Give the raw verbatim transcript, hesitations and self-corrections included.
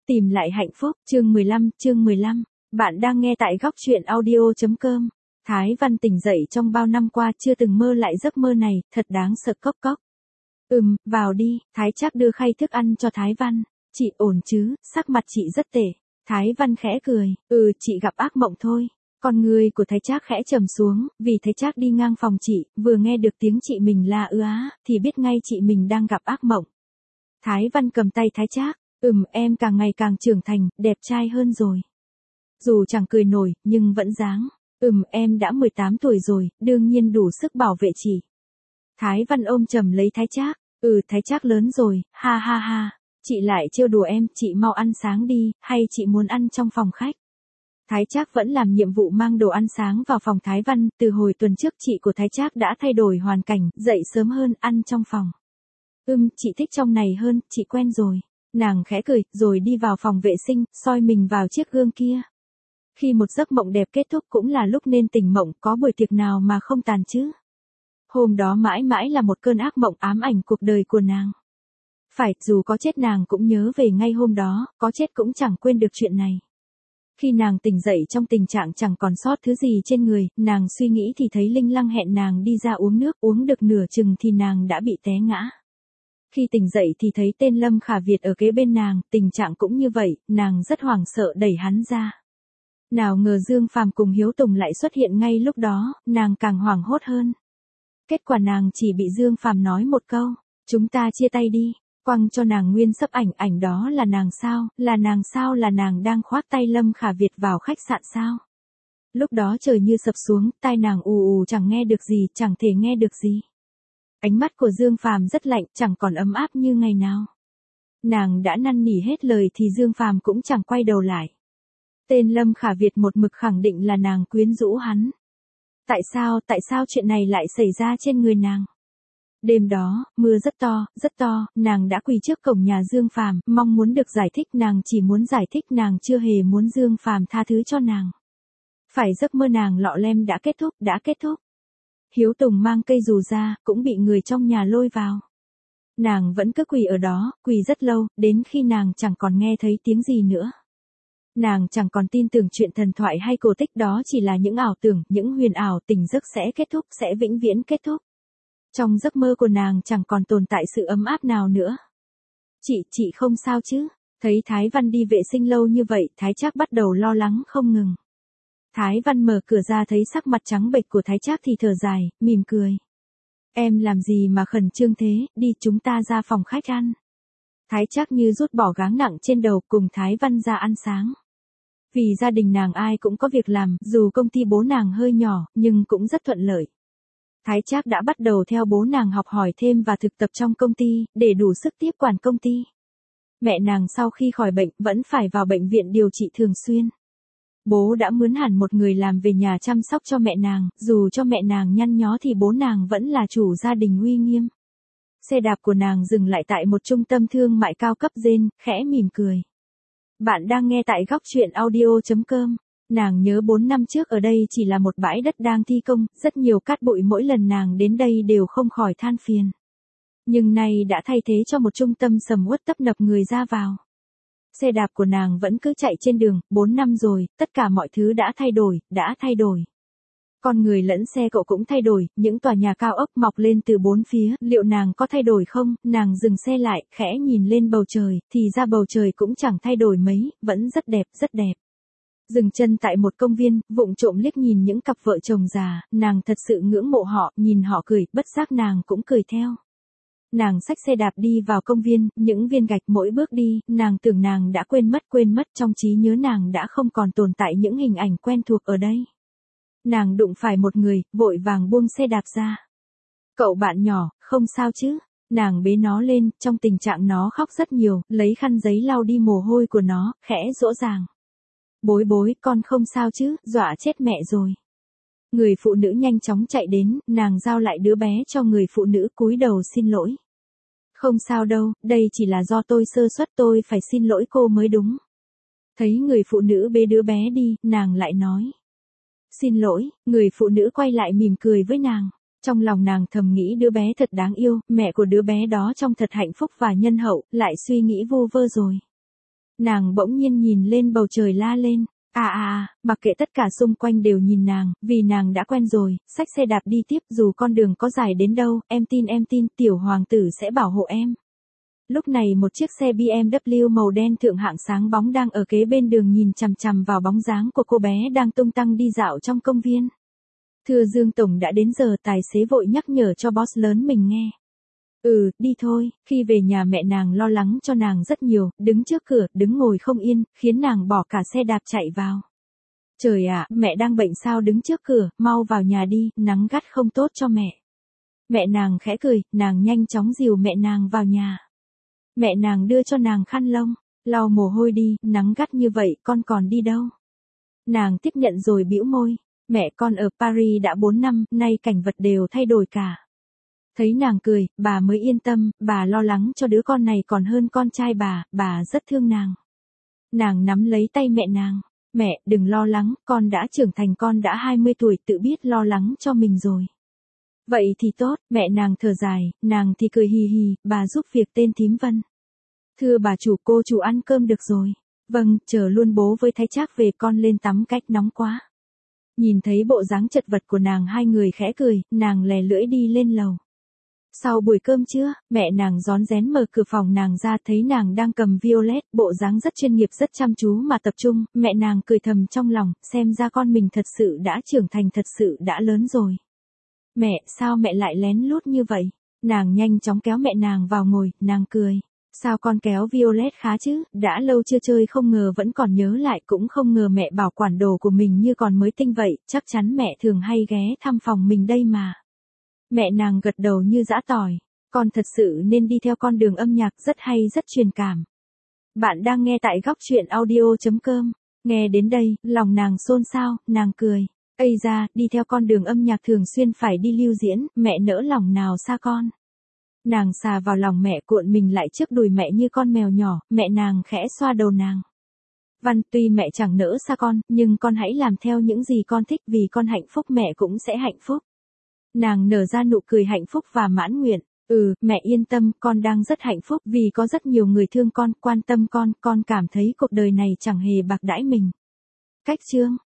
Tìm lại hạnh phúc, chương mười lăm, chương mười lăm. Bạn đang nghe tại góc truyện audio.com. Thái Văn tỉnh dậy trong bao năm qua chưa từng mơ lại giấc mơ này, thật đáng sợ. Cốc cốc. Ừm, vào đi, Thái Trác đưa khay thức ăn cho Thái Văn. Chị ổn chứ, sắc mặt chị rất tệ. Thái Văn khẽ cười, ừ, chị gặp ác mộng thôi. Con người của Thái Trác khẽ trầm xuống, vì Thái Trác đi ngang phòng chị, vừa nghe được tiếng chị mình la ư á, thì biết ngay chị mình đang gặp ác mộng. Thái Văn cầm tay Thái Trác, ừm, em càng ngày càng trưởng thành, đẹp trai hơn rồi. Dù chẳng cười nổi, nhưng vẫn dáng. Ừm, em đã mười tám tuổi rồi, đương nhiên đủ sức bảo vệ chị. Thái Văn ôm chầm lấy Thái Trác, ừ, Thái Trác lớn rồi, ha ha ha. Chị lại trêu đùa em, chị mau ăn sáng đi, hay chị muốn ăn trong phòng khách? Thái Trác vẫn làm nhiệm vụ mang đồ ăn sáng vào phòng Thái Văn, từ hồi tuần trước chị của Thái Trác đã thay đổi hoàn cảnh, dậy sớm hơn, ăn trong phòng. Ừm, chị thích trong này hơn, chị quen rồi. Nàng khẽ cười, rồi đi vào phòng vệ sinh, soi mình vào chiếc gương kia. Khi một giấc mộng đẹp kết thúc cũng là lúc nên tỉnh mộng, có buổi tiệc nào mà không tàn chứ. Hôm đó mãi mãi là một cơn ác mộng ám ảnh cuộc đời của nàng. Phải, dù có chết nàng cũng nhớ về ngay hôm đó, có chết cũng chẳng quên được chuyện này. Khi nàng tỉnh dậy trong tình trạng chẳng còn sót thứ gì trên người, nàng suy nghĩ thì thấy Linh Lăng hẹn nàng đi ra uống nước, uống được nửa chừng thì nàng đã bị té ngã. Khi tỉnh dậy thì thấy tên Lâm Khả Việt ở kế bên nàng, tình trạng cũng như vậy, nàng rất hoảng sợ đẩy hắn ra. Nào ngờ Dương Phàm cùng Hiếu Tùng lại xuất hiện ngay lúc đó, nàng càng hoảng hốt hơn. Kết quả nàng chỉ bị Dương Phàm nói một câu, chúng ta chia tay đi, quăng cho nàng nguyên sấp ảnh, ảnh đó là nàng sao, là nàng sao là nàng đang khoác tay Lâm Khả Việt vào khách sạn sao. Lúc đó trời như sập xuống, tai nàng ù ù chẳng nghe được gì, chẳng thể nghe được gì. Ánh mắt của Dương Phàm rất lạnh, chẳng còn ấm áp như ngày nào. Nàng đã năn nỉ hết lời thì Dương Phàm cũng chẳng quay đầu lại. Tên Lâm Khả Việt một mực khẳng định là nàng quyến rũ hắn. Tại sao, tại sao chuyện này lại xảy ra trên người nàng? Đêm đó, mưa rất to, rất to, nàng đã quỳ trước cổng nhà Dương Phàm, mong muốn được giải thích, nàng chỉ muốn giải thích, nàng chưa hề muốn Dương Phàm tha thứ cho nàng. Phải, giấc mơ nàng lọ lem đã kết thúc, đã kết thúc. Hiếu Tùng mang cây dù ra, cũng bị người trong nhà lôi vào. Nàng vẫn cứ quỳ ở đó, quỳ rất lâu, đến khi nàng chẳng còn nghe thấy tiếng gì nữa. Nàng chẳng còn tin tưởng chuyện thần thoại hay cổ tích, đó chỉ là những ảo tưởng, những huyền ảo, tỉnh giấc sẽ kết thúc, sẽ vĩnh viễn kết thúc. Trong giấc mơ của nàng chẳng còn tồn tại sự ấm áp nào nữa. Chị, chị không sao chứ? Thấy Thái Văn đi vệ sinh lâu như vậy, Thái Trác bắt đầu lo lắng không ngừng. Thái Văn mở cửa ra thấy sắc mặt trắng bệch của Thái Trác thì thở dài, mỉm cười. Em làm gì mà khẩn trương thế, đi chúng ta ra phòng khách ăn. Thái Trác như rút bỏ gánh nặng trên đầu, cùng Thái Văn ra ăn sáng. Vì gia đình nàng ai cũng có việc làm, dù công ty bố nàng hơi nhỏ, nhưng cũng rất thuận lợi. Thái Trác đã bắt đầu theo bố nàng học hỏi thêm và thực tập trong công ty, để đủ sức tiếp quản công ty. Mẹ nàng sau khi khỏi bệnh, vẫn phải vào bệnh viện điều trị thường xuyên. Bố đã mướn hẳn một người làm về nhà chăm sóc cho mẹ nàng, dù cho mẹ nàng nhăn nhó thì bố nàng vẫn là chủ gia đình uy nghiêm. Xe đạp của nàng dừng lại tại một trung tâm thương mại cao cấp Zen, khẽ mỉm cười. Bạn đang nghe tại góc truyện audio.com. Nàng nhớ bốn năm trước ở đây chỉ là một bãi đất đang thi công, rất nhiều cát bụi, mỗi lần nàng đến đây đều không khỏi than phiền. Nhưng nay đã thay thế cho một trung tâm sầm uất tấp nập người ra vào. Xe đạp của nàng vẫn cứ chạy trên đường, bốn năm rồi, tất cả mọi thứ đã thay đổi, đã thay đổi. Con người lẫn xe cộ cũng thay đổi, những tòa nhà cao ốc mọc lên từ bốn phía, liệu nàng có thay đổi không? Nàng dừng xe lại, khẽ nhìn lên bầu trời, thì ra bầu trời cũng chẳng thay đổi mấy, vẫn rất đẹp, rất đẹp. Dừng chân tại một công viên, vụng trộm liếc nhìn những cặp vợ chồng già, nàng thật sự ngưỡng mộ họ, nhìn họ cười, bất giác nàng cũng cười theo. Nàng xách xe đạp đi vào công viên, những viên gạch mỗi bước đi, nàng tưởng nàng đã quên mất quên mất trong trí nhớ nàng đã không còn tồn tại những hình ảnh quen thuộc ở đây. Nàng đụng phải một người, vội vàng buông xe đạp ra. Cậu bạn nhỏ, không sao chứ? Nàng bế nó lên, trong tình trạng nó khóc rất nhiều, lấy khăn giấy lau đi mồ hôi của nó, khẽ dỗ dàng. Bối bối, con không sao chứ, dọa chết mẹ rồi. Người phụ nữ nhanh chóng chạy đến, nàng giao lại đứa bé cho người phụ nữ, cúi đầu xin lỗi. Không sao đâu, đây chỉ là do tôi sơ suất, tôi phải xin lỗi cô mới đúng. Thấy người phụ nữ bế đứa bé đi, nàng lại nói. Xin lỗi, người phụ nữ quay lại mỉm cười với nàng. Trong lòng nàng thầm nghĩ đứa bé thật đáng yêu, mẹ của đứa bé đó trông thật hạnh phúc và nhân hậu, lại suy nghĩ vu vơ rồi. Nàng bỗng nhiên nhìn lên bầu trời la lên. À à à, mặc kệ tất cả xung quanh đều nhìn nàng, vì nàng đã quen rồi, xách xe đạp đi tiếp dù con đường có dài đến đâu, em tin em tin, tiểu hoàng tử sẽ bảo hộ em. Lúc này một chiếc xe bê em vê màu đen thượng hạng sáng bóng đang ở kế bên đường nhìn chằm chằm vào bóng dáng của cô bé đang tung tăng đi dạo trong công viên. Thưa Dương Tổng đã đến giờ, tài xế vội nhắc nhở cho boss lớn mình nghe. Ừ, đi thôi, khi về nhà mẹ nàng lo lắng cho nàng rất nhiều, đứng trước cửa, đứng ngồi không yên, khiến nàng bỏ cả xe đạp chạy vào. Trời ạ, mẹ đang bệnh sao đứng trước cửa, mau vào nhà đi, nắng gắt không tốt cho mẹ. Mẹ nàng khẽ cười, nàng nhanh chóng dìu mẹ nàng vào nhà. Mẹ nàng đưa cho nàng khăn lông, lau mồ hôi đi, nắng gắt như vậy con còn đi đâu. Nàng tiếp nhận rồi bĩu môi, mẹ con ở Paris đã bốn năm, nay cảnh vật đều thay đổi cả. Thấy nàng cười, bà mới yên tâm, bà lo lắng cho đứa con này còn hơn con trai bà, bà rất thương nàng. Nàng nắm lấy tay mẹ nàng, mẹ, đừng lo lắng, con đã trưởng thành, con đã hai mươi tuổi, tự biết lo lắng cho mình rồi. Vậy thì tốt, mẹ nàng thở dài, nàng thì cười hì hì, bà giúp việc tên thím Vân. Thưa bà chủ, cô chủ ăn cơm được rồi. Vâng, chờ luôn bố với Thái Trác về, con lên tắm cách nóng quá. Nhìn thấy bộ dáng chật vật của nàng, hai người khẽ cười, nàng lè lưỡi đi lên lầu. Sau buổi cơm trưa, mẹ nàng rón rén mở cửa phòng nàng ra, thấy nàng đang cầm violet, bộ dáng rất chuyên nghiệp rất chăm chú mà tập trung, mẹ nàng cười thầm trong lòng, xem ra con mình thật sự đã trưởng thành, thật sự đã lớn rồi. Mẹ, sao mẹ lại lén lút như vậy? Nàng nhanh chóng kéo mẹ nàng vào ngồi, nàng cười. Sao con kéo violet khá chứ, đã lâu chưa chơi không ngờ vẫn còn nhớ lại, cũng không ngờ mẹ bảo quản đồ của mình như còn mới tinh vậy, chắc chắn mẹ thường hay ghé thăm phòng mình đây mà. Mẹ nàng gật đầu như giã tỏi, con thật sự nên đi theo con đường âm nhạc rất hay rất truyền cảm. Bạn đang nghe tại góc truyện audio chấm com, nghe đến đây, lòng nàng xôn xao, nàng cười. Ây da, đi theo con đường âm nhạc thường xuyên phải đi lưu diễn, mẹ nỡ lòng nào xa con. Nàng xà vào lòng mẹ, cuộn mình lại trước đùi mẹ như con mèo nhỏ, mẹ nàng khẽ xoa đầu nàng. Văn, tuy mẹ chẳng nỡ xa con, nhưng con hãy làm theo những gì con thích, vì con hạnh phúc mẹ cũng sẽ hạnh phúc. Nàng nở ra nụ cười hạnh phúc và mãn nguyện. Ừ, mẹ yên tâm, con đang rất hạnh phúc vì có rất nhiều người thương con, quan tâm con, con cảm thấy cuộc đời này chẳng hề bạc đãi mình. Cách chương